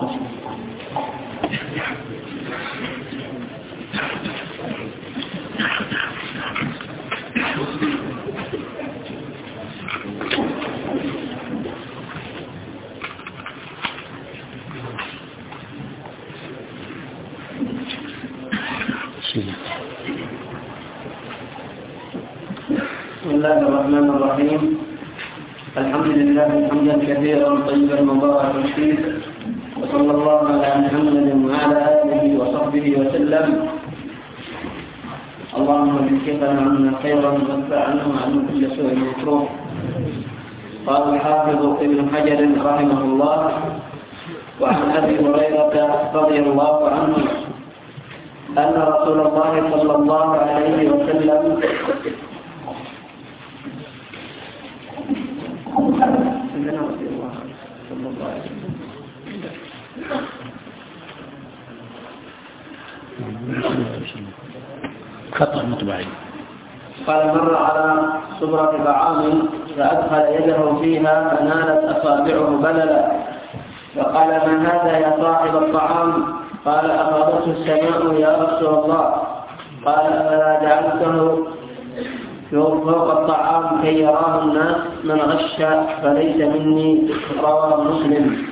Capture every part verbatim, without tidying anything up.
بسم الله الرحمن الرحيم. الحمد لله حمدا كثيرا طيبا مباركا فيه، وصلى الله على محمد وعلى آله وصحبه وسلم. اللهم ذكرنا عنا خيرا وادفعنا عن كل سوء مكروه. قال الحافظ ابن حجر رحمه الله: وعن أبي هريرة رضي الله عنه أن رسول الله صلى الله عليه وسلم خطأ مطبعي. قال: مر على صبرة طعام فأدخل يده فيها فنالت أصابعه بللا، فقال: ما هذا يا صاحب الطعام؟ قال: أفاضته السماء يا رسول الله. قال: أفلا جعلته فوق الطعام كي يراه الناس؟ من غش فليس مني. رواه مسلم.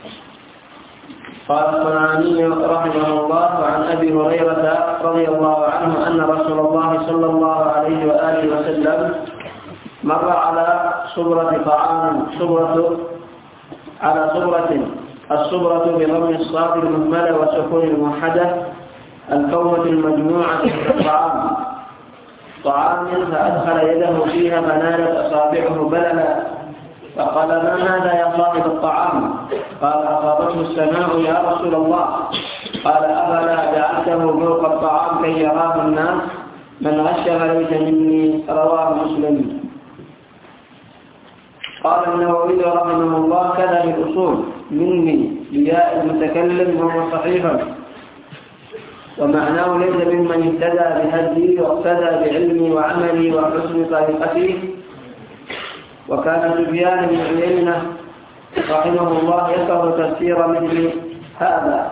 قال الصنعاني رحمه الله: عن أبي هريرة رضي الله عنه أن رسول الله صلى الله عليه وآله وسلم مر على صبرة طعام صبرة على صبرة الصبرة بضم الصاد المهملة وسكون الموحدة الكومة المجموعة طعام طعام فأدخل يده فيها فنالت أصابعه بللا، فقال: ما هذا يا صاحب الطعام؟ قال: أصابته السماء يا رسول الله. قال: أفلا جعلته فوق الطعام كي يراه الناس؟ من غش فليس مني. رواه مسلم. قال النووي رحمه الله: كذا في الأصول مني بياء المتكلم وهو صحيح، ومعناه ليس ممن اهتدى بهدي واقتدى بعلمي وعملي وحسن طريقتي. وكان سفيان بن عيينة رحمه الله يكره تفسير مثل هذا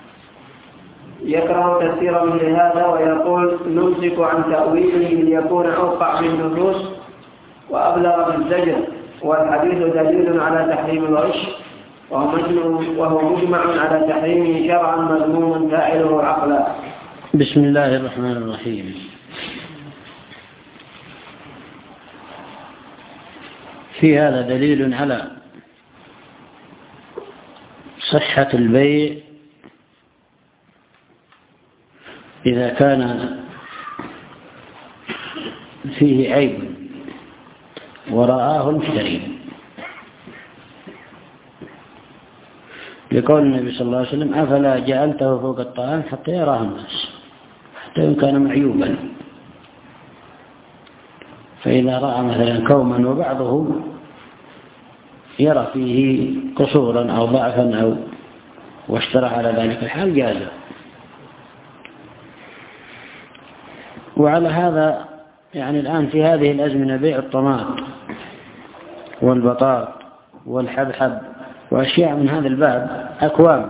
يكره تفسير مثل هذا ويقول: نمسك عن تأويله ليكون أوقع في النفوس وأبلغ في الزجر، والحديث دليل على تحريم الغش، وهو مجمع على تحريمه شرعا مذموما فاعله عقلا. بسم الله الرحمن الرحيم. في هذا دليل على صحة البيع إذا كان فيه عيب ورآه المشتري، لقول النبي صلى الله عليه وسلم: أفلا جعلته فوق الطعام حتى يراه الناس، حتى إن كان معيوبا. فإذا رأى مثلا كوما وبعضه يرى فيه قصورا أو ضعفا أو واشترى على ذلك الحال جاز. وعلى هذا يعني الآن في هذه الأزمنة بيع الطماط والبطاط والحبحب وأشياء من هذا الباب أكوام،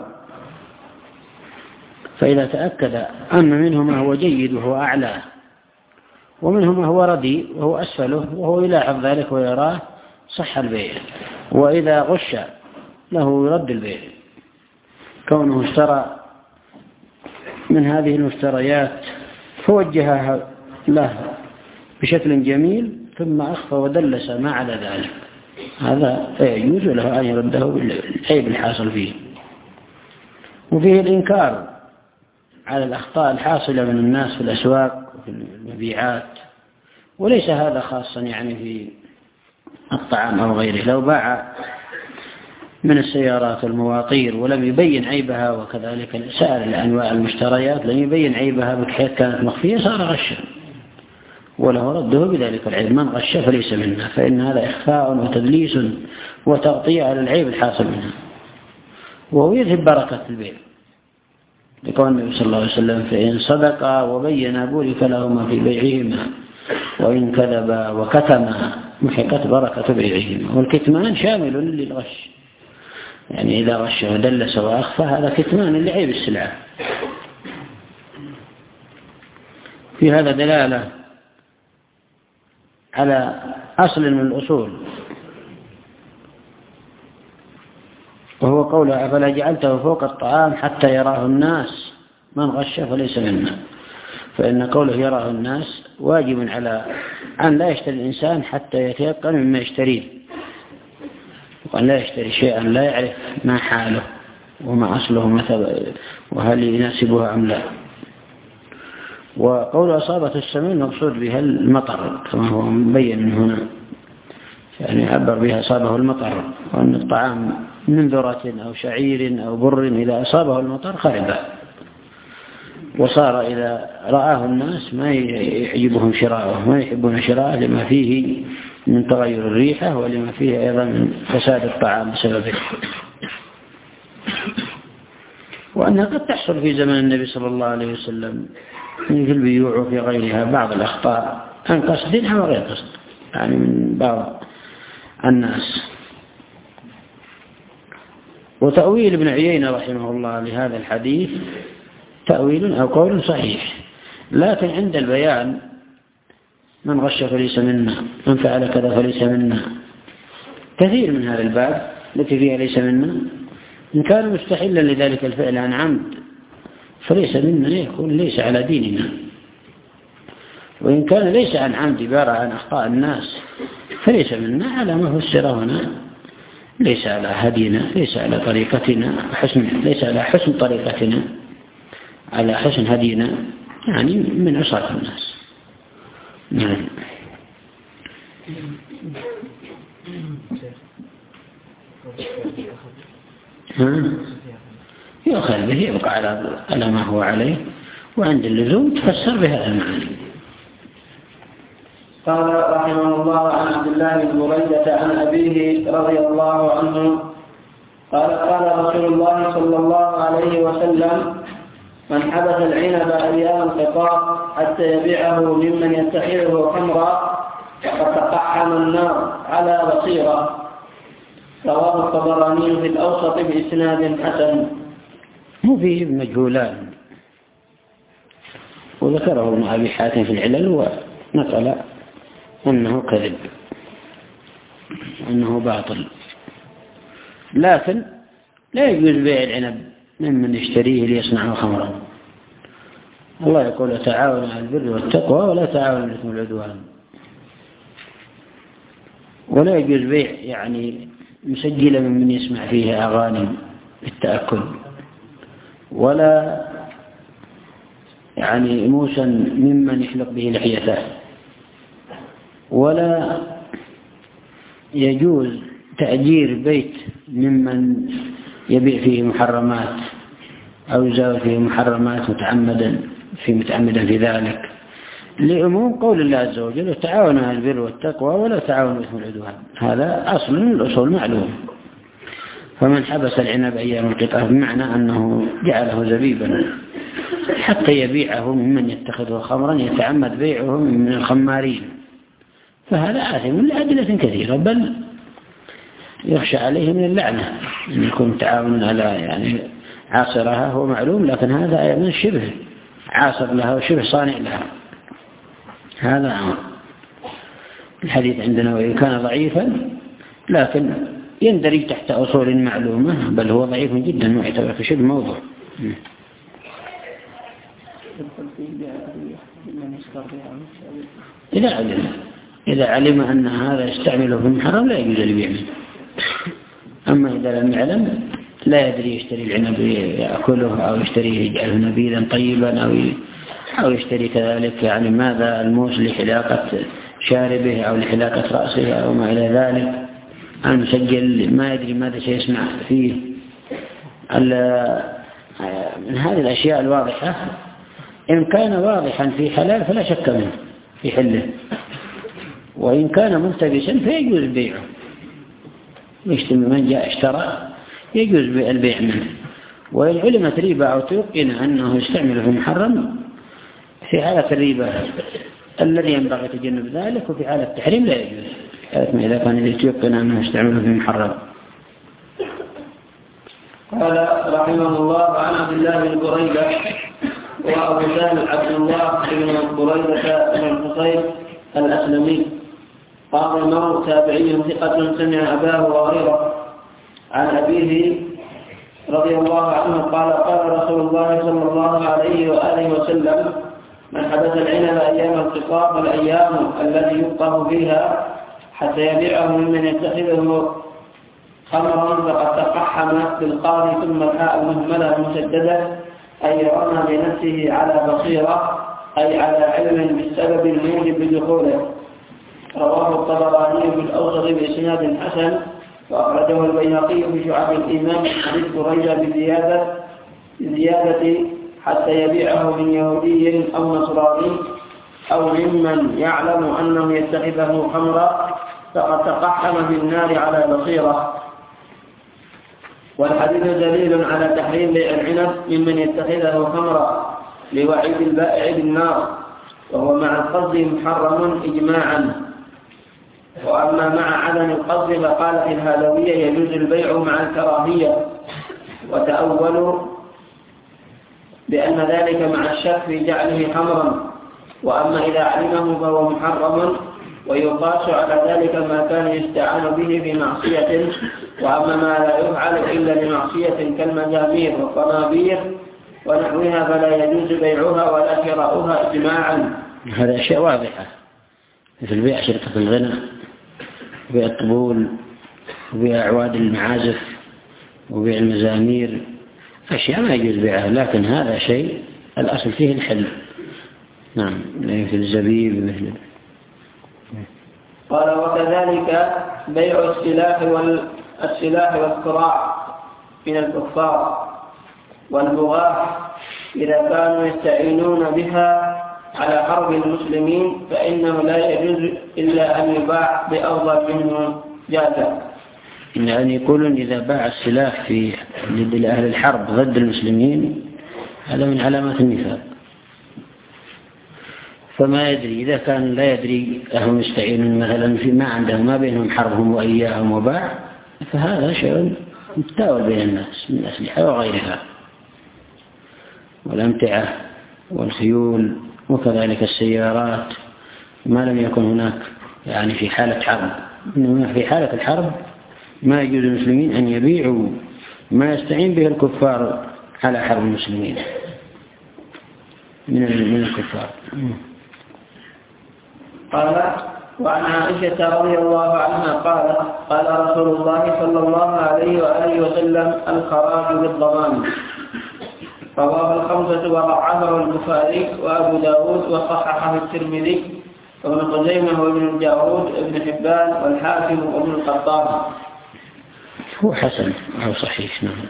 فإذا تأكد أن منه ما هو جيد وهو أعلى ومنه ما هو رديء وهو أسفله وهو يلاحظ ذلك ويراه صح البيع. وإذا غش له يرد البيع، كونه اشترى من هذه المشتريات فوجهها له بشكل جميل ثم أخفى ودلس ما على ذلك، هذا يجوز له أن يرده بالعيب الحاصل فيه. وفيه الإنكار على الأخطاء الحاصلة من الناس في الأسواق وفي المبيعات، وليس هذا خاصا يعني في الطعام أو غيره. لو باع من السيارات والمواطير ولم يبين عيبها، وكذلك سائر الأنواع المشتريات لم يبين عيبها بحيث كانت مخفية صار غشا، وله رده بذلك العيب. من غش فليس منا، فإن هذا إخفاء وتدليس وتغطية على العيب الحاصل منها، وهو يذهب بركة البيع، لقول النبي صلى الله عليه وسلم: فإن صدقا وبينا بورك لهما في بيعهما، وإن كذبا وكتما محقت بركة بيعهما. والكتمان شامل للغش، يعني إذا غش ودلس وأخفى هذا كتمان لعيب السلعة. في هذا دلالة على أصل من الأصول، وهو قوله أفلا جعلته فوق الطعام حتى يراه الناس من غش فليس منا. فإن قوله يراه الناس واجب على أن لا يشتري الإنسان حتى يتيقن مما يشتريه، وأن لا يشتري شيئا لا يعرف ما حاله وما أصله وهل يناسبها أم لا. وقول أصابة السمين مقصود بها المطر كما هو مبين هنا، يعني عبر بها أصابه المطر، وأن الطعام من ذرة أو شعير أو بر إذا أصابه المطر خرب، وصار إذا رآه الناس ما يعجبهم شراءه، ما يحبون شراءه لما فيه من تغير الريحة ولما فيه أيضا من فساد الطعام بسببه. وأنها قد تحصل في زمن النبي صلى الله عليه وسلم في البيوع وفي غيرها بعض الأخطاء عن قصد أو غير قصد، يعني من بعض الناس. وتأويل ابن عيينة رحمه الله لهذا الحديث تأويل أو قول صحيح، لكن عند البيان من غش فليس منا، من فعل كذا فليس منا، كثير من هذا الباب التي فيها ليس منا، إن كان مستحلا لذلك الفعل عن عمد فليس منا، يكون ليس على ديننا. وإن كان ليس عن عمد عبارة عن أخطاء الناس فليس منا على ما فسر هنا، ليس على هدينا، ليس على طريقتنا حسن، ليس على حسن طريقتنا، على حسن هدينا، يعني من عصاة الناس. نعم. يؤخذ به يبقى على ما هو عليه، وعند اللزوم تفسر بهذا المعنى. قال رحمه الله عن عبد الله بن بريدة عن أبيه رضي الله عنه قال قال رسول الله صلى الله عليه وسلم من حبس العنب أيام الخطاب حتى يبيعه ممن يتخذه خمرا فقد تقحم النار على بصيرة. رواه الطبراني في الأوسط بإسناد حسن. هو فيه مجهولان، وذكره ابن أبي حاتم في العلل ونقل أنه كذب، أنه باطل، لكن لا يجوز بيع العنب ممن يشتريه ليصنعه خمرا. الله يقول تعاونوا على البر والتقوى ولا تعاونوا على الإثم والعدوان. ولا يجوز بيع يعني مسجلا ممن يسمع فيها أغاني بالتأكل، ولا يعني موسى ممن يحلق به لحيته، ولا يجوز تأجير بيت ممن يبيع فيه محرمات أو يزاول فيه محرمات متعمدا في متعمدا في ذلك، لعموم قول الله عز وجل وتعاونوا على البر والتقوى ولا تعاونوا على الإثم والعدوان. هذا أصل من الأصول معلوم. فمن حبس العنب أيام القطعة بمعنى أنه جعله زبيبا حتى يبيعه ممن يتخذه خمرا يتعمد بيعه من الخمارين، فهذا آثم لأدلة كثيرة، بل يخشى عليه من اللعنة أن يكون تعاون على يعني عاصرها هو معلوم، لكن هذا أيضا شبه عاصر لها وشبه صانع لها. هذا أمر. الحديث عندنا وإن كان ضعيفا لكن يندرج تحت أصول معلومة، بل هو ضعيف جدا معتبر في شبه موضوع. إذا علم إذا علم أن هذا يستعمله في المحرم لا يجوز البيع منه. أما إذا لم يعلم لا يدري يشتري العنب يأكله أو يشتريه يجعله نبيلا طيبا أو أو يشتري كذلك يعني ماذا الموس لحلاقة شاربه أو لحلاقة رأسه أو ما إلى ذلك، المسجل ما يدري ماذا سيسمع فيه. من هذه الأشياء الواضحة إن كان واضحا في حلال فلا شك منه في حله، وإن كان ملتبسا فيجوز بيعه. يشتري من جاء اشترى يجوز البيع منه. وإن علمت ريبة أو تيقن أنه يستعمل في محرم في حالة الريبة الذي ينبغي تجنب ذلك، وفي حالة التحريم لا يجوز إذا كان يتيقن أنه يستعمل في محرم. قال رحمه الله عن عبد الله بن بريدة وأبو سهل عبد الله بن بريدة بن الحصين الأسلمي قال المرء تابعي ثقة سمع أباه هريرة عن أبيه رضي الله عنه قال قال رسول الله صلى الله عليه وآله وسلم من حدث العنب أيام الخطاب والأيام التي يفطر فيها حتى يبيعه ممن يتخذه خمرا فقد تقحم بالقاضي ثم الحاء المهملة المسددة أي رمى بنفسه على بصيرة أي على علم بالسبب الموجب بدخوله. رواه الطبراني في الأوسط بإسناد حسن وأخرجه البيهقي في شعب الإيمان حديث بريدة بزيادة بزيادة حتى يبيعه من يهودي أو نصراني أو ممن يعلم أنه يتخذه خمرا فقد تقحم في النار على بصيرة. والحديث دليل على تحريم بيع العنب ممن يتخذه خمرا لوعيد البائع بالنار، وهو مع القصد محرم إجماعا. وأما مع عدم القصد فقالت الهالوية يجوز البيع مع الكراهية، وتأولوا بأن ذلك مع الشك في جعله خمرا. وأما إذا علمه فهو محرم، ويقاس على ذلك ما كان يستعان به في معصية. وأما ما لا يفعل إلا لمعصية كالمزامير والطنابير ونحوها فلا يجوز بيعها ولا شراؤها إجماعا. هذا أشياء واضحة مثل بيع شركة الغنى وبيع الطبول وبيع أعواد المعازف وبيع المزامير، أشياء ما يجوز بيعها، لكن هذا شيء الأصل فيه الحل. نعم، مثل الزبيب مثل. قال وكذلك بيع السلاح والسلاح والكراع من الكفار والبغاة إذا كانوا يستعينون بها على حرب المسلمين فإنه لا يجوز إلا أن يباع بأفضل منه جازا. يعني يقولون إذا باع السلاح في لأهل الحرب ضد المسلمين هذا من علامات النفاق، فما يدري إذا كان لا يدري أهم يستعينون مثلا في ما عندهم ما بينهم حربهم وإياهم وباع، فهذا شيء متداول بين الناس من الأسلحة وغيرها والأمتعة والخيول وكذلك السيارات، ما لم يكن هناك يعني في حالة حرب. إنما في حالة الحرب ما يجوز المسلمين أن يبيعوا ما يستعين به الكفار على حرب المسلمين من من الكفار. قال وعن عائشة رضي الله عنها قالت قال رسول الله صلى الله عليه وآله وسلم الخراج بالضمان. رواه الخمسة وضعفه البخاري وأبو داود وصححه الترمذي وابن خزيمة وابن الجارود وابن حبان والحاكم وابن القطان. هو حسن أو صحيح. نعم.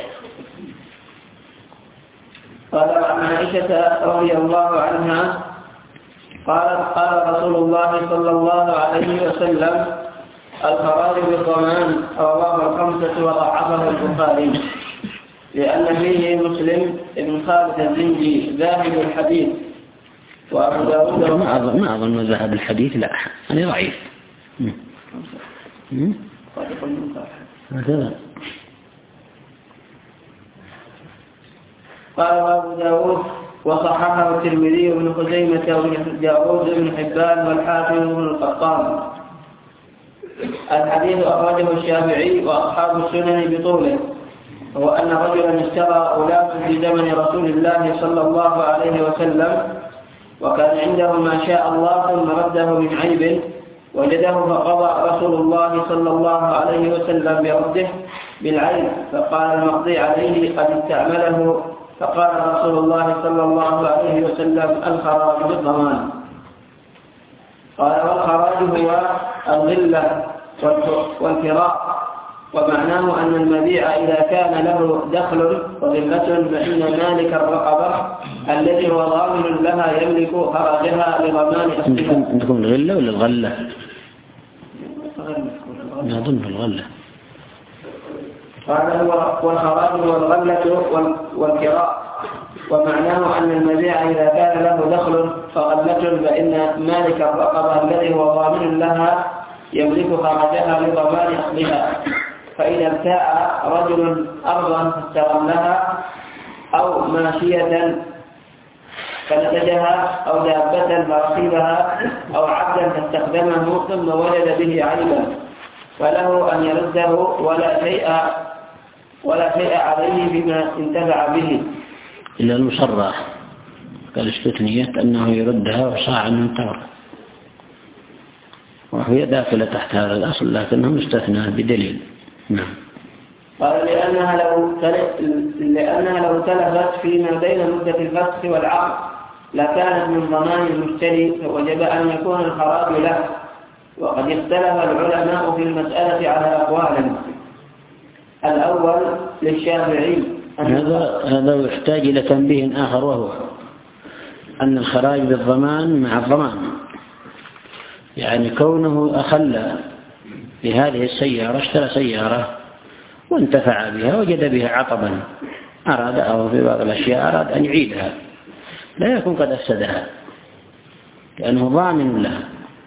قال عن عائشة رضي الله عنها قالت قال رسول الله صلى الله عليه وسلم الخراج بالضمان. رواه الخمسة وضعفه البخاري لأن فيه مسلم بن خالد الزنجي ذاهب الحديث وأبو داود ما أظن ما أظن ذهب الحديث، لا أنا ضعيف. هكذا قال أبو داود وصححه الترمذي وابن خزيمة وابن جارود وابن حبان والحاكم وابن القطان. الحديث أخرجه الشافعي وأصحاب السنن بطوله، هو أن رجلا اشترى غلاما في زمن رسول الله صلى الله عليه وسلم وكان عنده ما شاء الله ثم رده من عيب وجده فقضى رسول الله صلى الله عليه وسلم برده بالعيب، فقال المقضي عليه قد استعمله، فقال رسول الله صلى الله عليه وسلم الخراج بالضمان. قال والخراج هو الغلة والكراء، ومعناه أن المبيع إذا كان له دخل وغلة فإن مالك الرقبة الذي هو ضامن لها يملك خراجها لضمان أصلها. عندكم الغلة ولا الغلة؟ أنا أظن الغلة. قال والخراج هو الغلة والكراء، ومعناه أن المبيع إذا كان له دخل فغلة فإن مالك الرقبة الذي هو ضامن لها يملك خراجها لضمان أصلها. فإذا ابتاع رجل أرضا فاستغلها أو ماشية فنتجها أو دابة فركبها أو عبدا فاستخدمه ثم وجد به عيبا فله أن يرده ولا شيء ولا شيء عليه بما انتفع به إلا المصرح قال استثنيت أنه يردها وصاع من تمر، وهي داخلة تحت هذا الأصل لكنه مستثنى بدليل. نعم. قال لأنها لو لأنها لو تلفت فيما بين مدة الفسخ والعقد لكانت من ضمان المشتري فوجب أن يكون الخراج له. وقد اختلف العلماء في المسألة على أقوال. الأول للشافعي هذا هذا يحتاج إلى تنبيه آخر، وهو أن الخراج بالضمان مع الضمان، يعني كونه أخلى بهذه السيارة، اشترى سيارة وانتفع بها وجد بها عطبا أراد أو في بعض الأشياء أراد أن يعيدها، لا يكون قد أفسدها لأنه ضامن لها.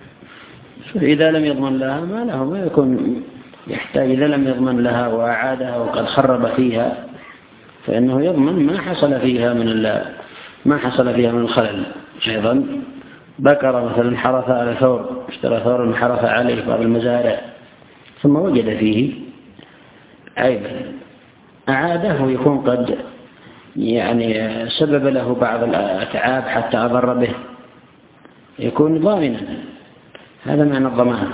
إذا لم يضمن لها ما له، ما يكون يحتاج. إذا لم يضمن لها وأعادها وقد خرب فيها فإنه يضمن ما حصل فيها من ما حصل فيها من الخلل. أيضا بكر مثلا حرث على ثور، اشترى ثور حرث عليه بعض المزارع ثم وجد فيه عيبا أعاده ويكون قد يعني سبب له بعض الأتعاب حتى أضر به، يكون ضامنا. هذا معنى الضمان.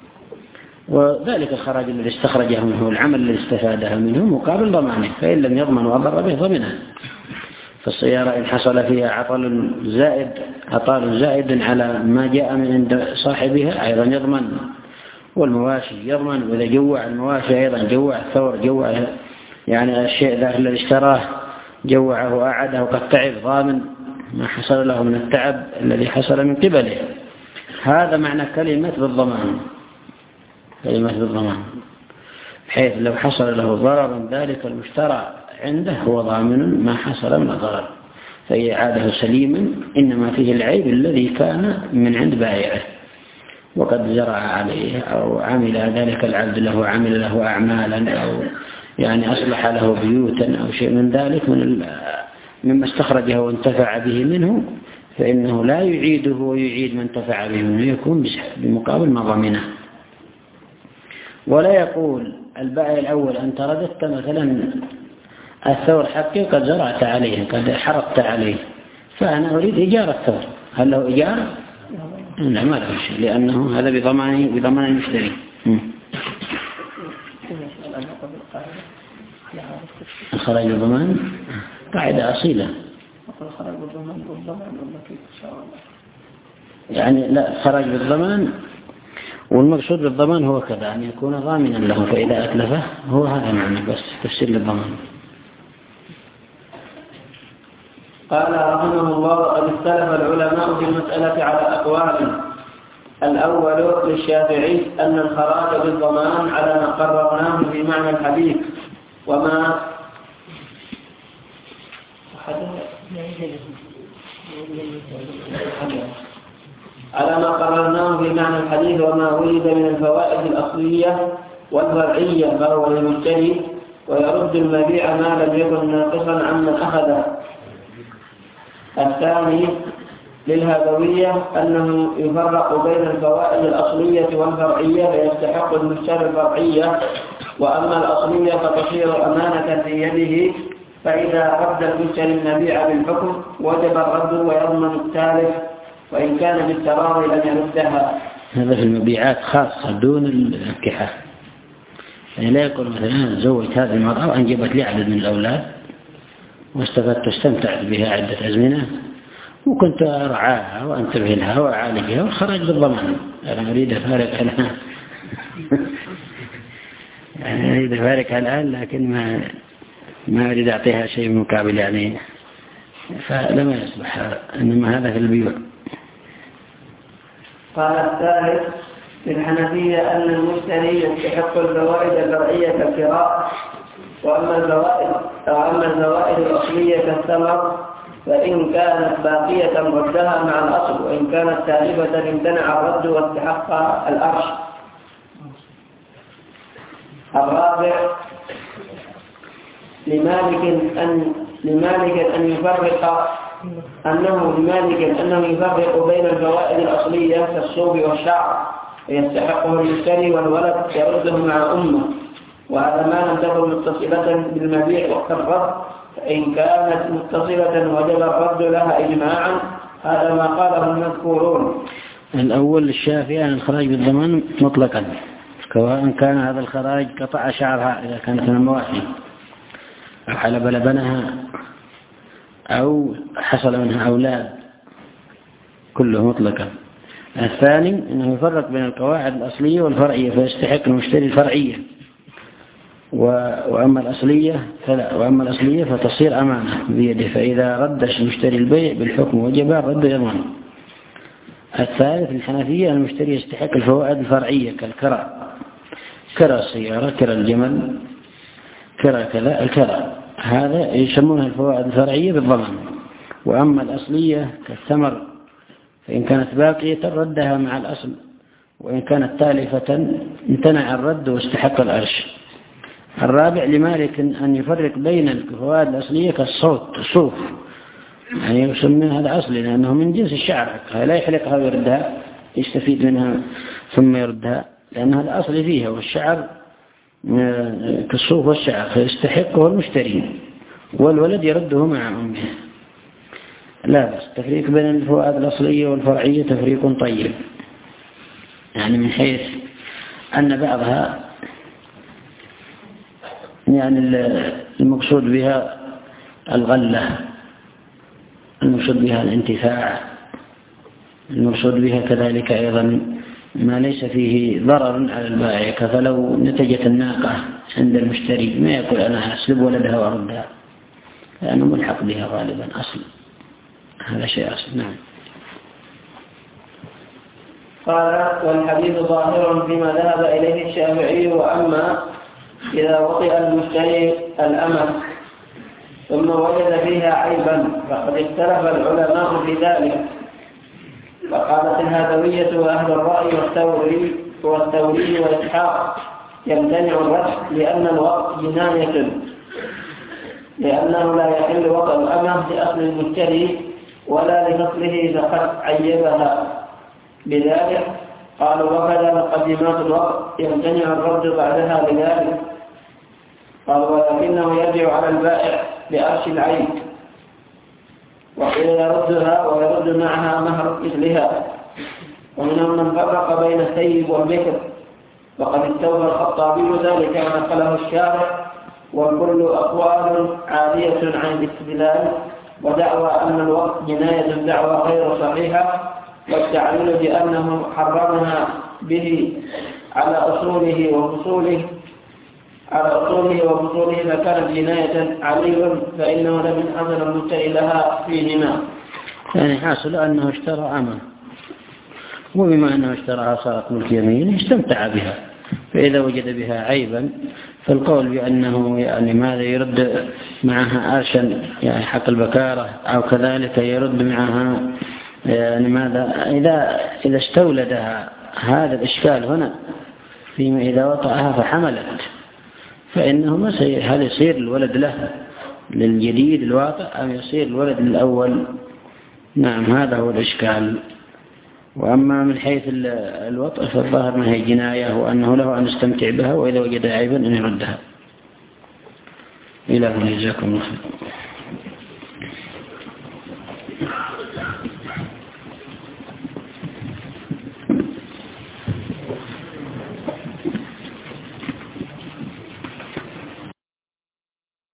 وذلك الخراج الذي استخرجه منه، العمل الذي استفاده منه مقابل ضمانه، فإن لم يضمن وأضر به ضمنه. فالسيارة إن حصل فيها عطل زائد عطال زائد على ما جاء من عند صاحبها أيضا يضمن. والمواشي يضمن، وإذا جوع المواشي أيضا جوع الثور جوع يعني الشيء ذاك الذي اشتراه جوعه وأعاده وقد تعب، ضامن ما حصل له من التعب الذي حصل من قبله. هذا معنى كلمة بالضمان، كلمة بالضمان، بحيث لو حصل له ضرر ذلك المشترى عنده هو ضامن ما حصل من الضرر، فإعادة سليما إنما فيه العيب الذي كان من عند بائعه وقد زرع عليه أو عمل ذلك العبد له عمل له أعمالا أو يعني أصلح له بيوتا أو شيء من ذلك من مما استخرجه وانتفع به منه، فإنه لا يعيده ويعيد من انتفع به منه، يكون بمقابل ما ضمنه. ولا يقول البائع الأول أنت رددت مثلا الثور حقي قد زرعت عليه قد حرقت عليه فأنا أريد إيجار الثور، هل له إيجار؟ لا، ما له شيء، لأنه هذا بضمان بضمان المشتري. الخراج بالضمان قاعدة أصيلة، يعني لا، الخراج بالضمان والمقصود بالضمان هو كذا أن يكون ضامنا له، فإذا أتلفه هو هذا معنى بس تفسير للضمان. قال رحمه الله قد اختلف العلماء في المسألة على أقوال. الأول للشافعي أن الخراج بالضمان على ما قررناه في معنى الحديث وما على ما قررناه في معنى الحديث وما ولد من الفوائد الأصلية والفرعية فهو للمشتري، ويرد المبيع ما لم يكن ناقصا عمن أخذه. الثاني للهدوية أنه يفرق بين الفوائد الأصلية والفرعية فيستحق المشتري الفرعية، وأما الأصلية فتصير أمانة في يده، فإذا رد المشتري المبيع بالحكم وجب الرد ويضمن التالف، وإن كان بالتراضي لم يردها. هذا في المبيعات خاصة دون الانكحة، يعني لا يقول مثلا زوجت هذه المرأة وأنجبت لي عدد من الأولاد واستفدت واستمتعت بها عدة أزمنة وكنت أرعاها وأنتبه لها وأعالجها والخراج بالضمان. أنا أريد أفارق الآن يعني أريد أفارق الآن لكن ما ما أريد أعطيها شيء مقابل يعني، فلما يصلح هذا، إنما هذا في البيوع. قال الثالث في الحنفية أن المشتري يستحق الفوائد الفرعية كالكراء، وأما الفوائد وأما الفوائد الأصلية كالثمر فإن كانت باقية ردها مع الأصل، وإن كانت تالفة امتنع الرد واستحق الأرش. الرابع لمالك أن لمالك أن يفرق أنه لمالك أنه يفرق بين الفوائد الأصلية كالصوب والشعر ويستحقه المشتري والولد يرده مع أمه، وهذا ما لم تكن متصلة بالمبيع وقت الرد، فإن كانت متصلة وجب الرد لها إجماعا، هذا ما قاله المذكورون. الأول الشافعي عن الخراج بالضمان مطلقا، سواء كان هذا الخراج قطع شعرها إذا كانت من المواشي أو حلب لبنها أو حصل منها أولاد، كله مطلقا. الثاني أنه يفرق بين القواعد الأصلية والفرعية، فيستحق المشتري الفرعية، وأما الأصلية فلا، وأما الأصلية فتصير أمانة بيده، فإذا ردش المشتري البيع بالحكم وجب الرد يضمن. الثالث الحنفية المشتري يستحق الفوائد الفرعية كالكرة، كرة السيارة، كرة الجمل، كرة كذا، الكرة هذا يسمونها الفوائد الفرعية بالضمان. وأما الأصلية كالثمر فإن كانت باقية ردها مع الأصل، وإن كانت تالفة امتنع الرد واستحق الأرش. الرابع لمالك أن يفرق بين الفوائد الأصلية كالصوت الصوف، يعني يسمى هذا أصلي لأنه من جنس الشعر، لا يحلقها ويردها، يستفيد منها ثم يردها، لأن هذا أصلي فيها، والشعر كالصوف والشعر فيستحقه المشتري، والولد يرده مع أمه. لا بس تفريق بين الفوائد الأصلية والفرعية تفريق طيب، يعني من حيث أن بعضها يعني المقصود بها الغلة، المقصود بها الانتفاع، المقصود بها كذلك أيضا ما ليس فيه ضرر على البائع، فلو نتجت الناقة عند المشتري ما يقول أنا أسلب ولدها وأردها، لأنه ملحق بها غالبا أصل، هذا شيء أصل. نعم. قال والحديث ظاهر فيما ذهب إليه الشافعي، وأما إذا وطئ المشتري الأمة ثم وجد فيها عيبا فقد اختلف العلماء في ذلك، فقالت الهذوية وأهل الرأي والثوري والثوري والإسحاق يمتنع الرد لأن الوطء جناية، لأنه لا يحل وطئ الأمة لأصل المشتري ولا لفصله إذا قد عيبها، بذلك قالوا وكذا مقدمات الوقت يمتنع الرد بعدها بذلك. قالوا ولكنه يرجع على البائع بأرش العين، وقيل يردها ويرد معها مهر مثلها. ومنهم من فرق بين الثيب والبكر، وقد استوفى الخطابي ذلك ونقله الشارع، والكل أقوال عالية عن الاستدلال، ودعوى أن الوقت جناية دعوى غير صحيحة، والتعليل بأنه حرمها به على أصوله وفصوله على أصوله وفصوله فكانت جناية عليل، فإنه لم ينحصر المشتري لها فيهما. يعني حاصل أنه اشترى أمة، وبما أنه اشتراها صارت ملك يمين استمتع بها، فإذا وجد بها عيبا فالقول بأنه يعني ماذا يرد معها أرشا يعني حق البكارة، أو كذلك يرد معها يعني ماذا إذا إذا استولدها. هذا الإشكال هنا فيما إذا وطأها فحملت، فإنه ما هل يصير الولد له للجديد الواطئ أو يصير الولد للأول؟ نعم، هذا هو الإشكال. وأما من حيث الوطء فالظاهر ما هي جناية، وأنه له أن يستمتع بها، وإذا وجد عيبا أن يردها. إلى هنا، جزاكم الله خير.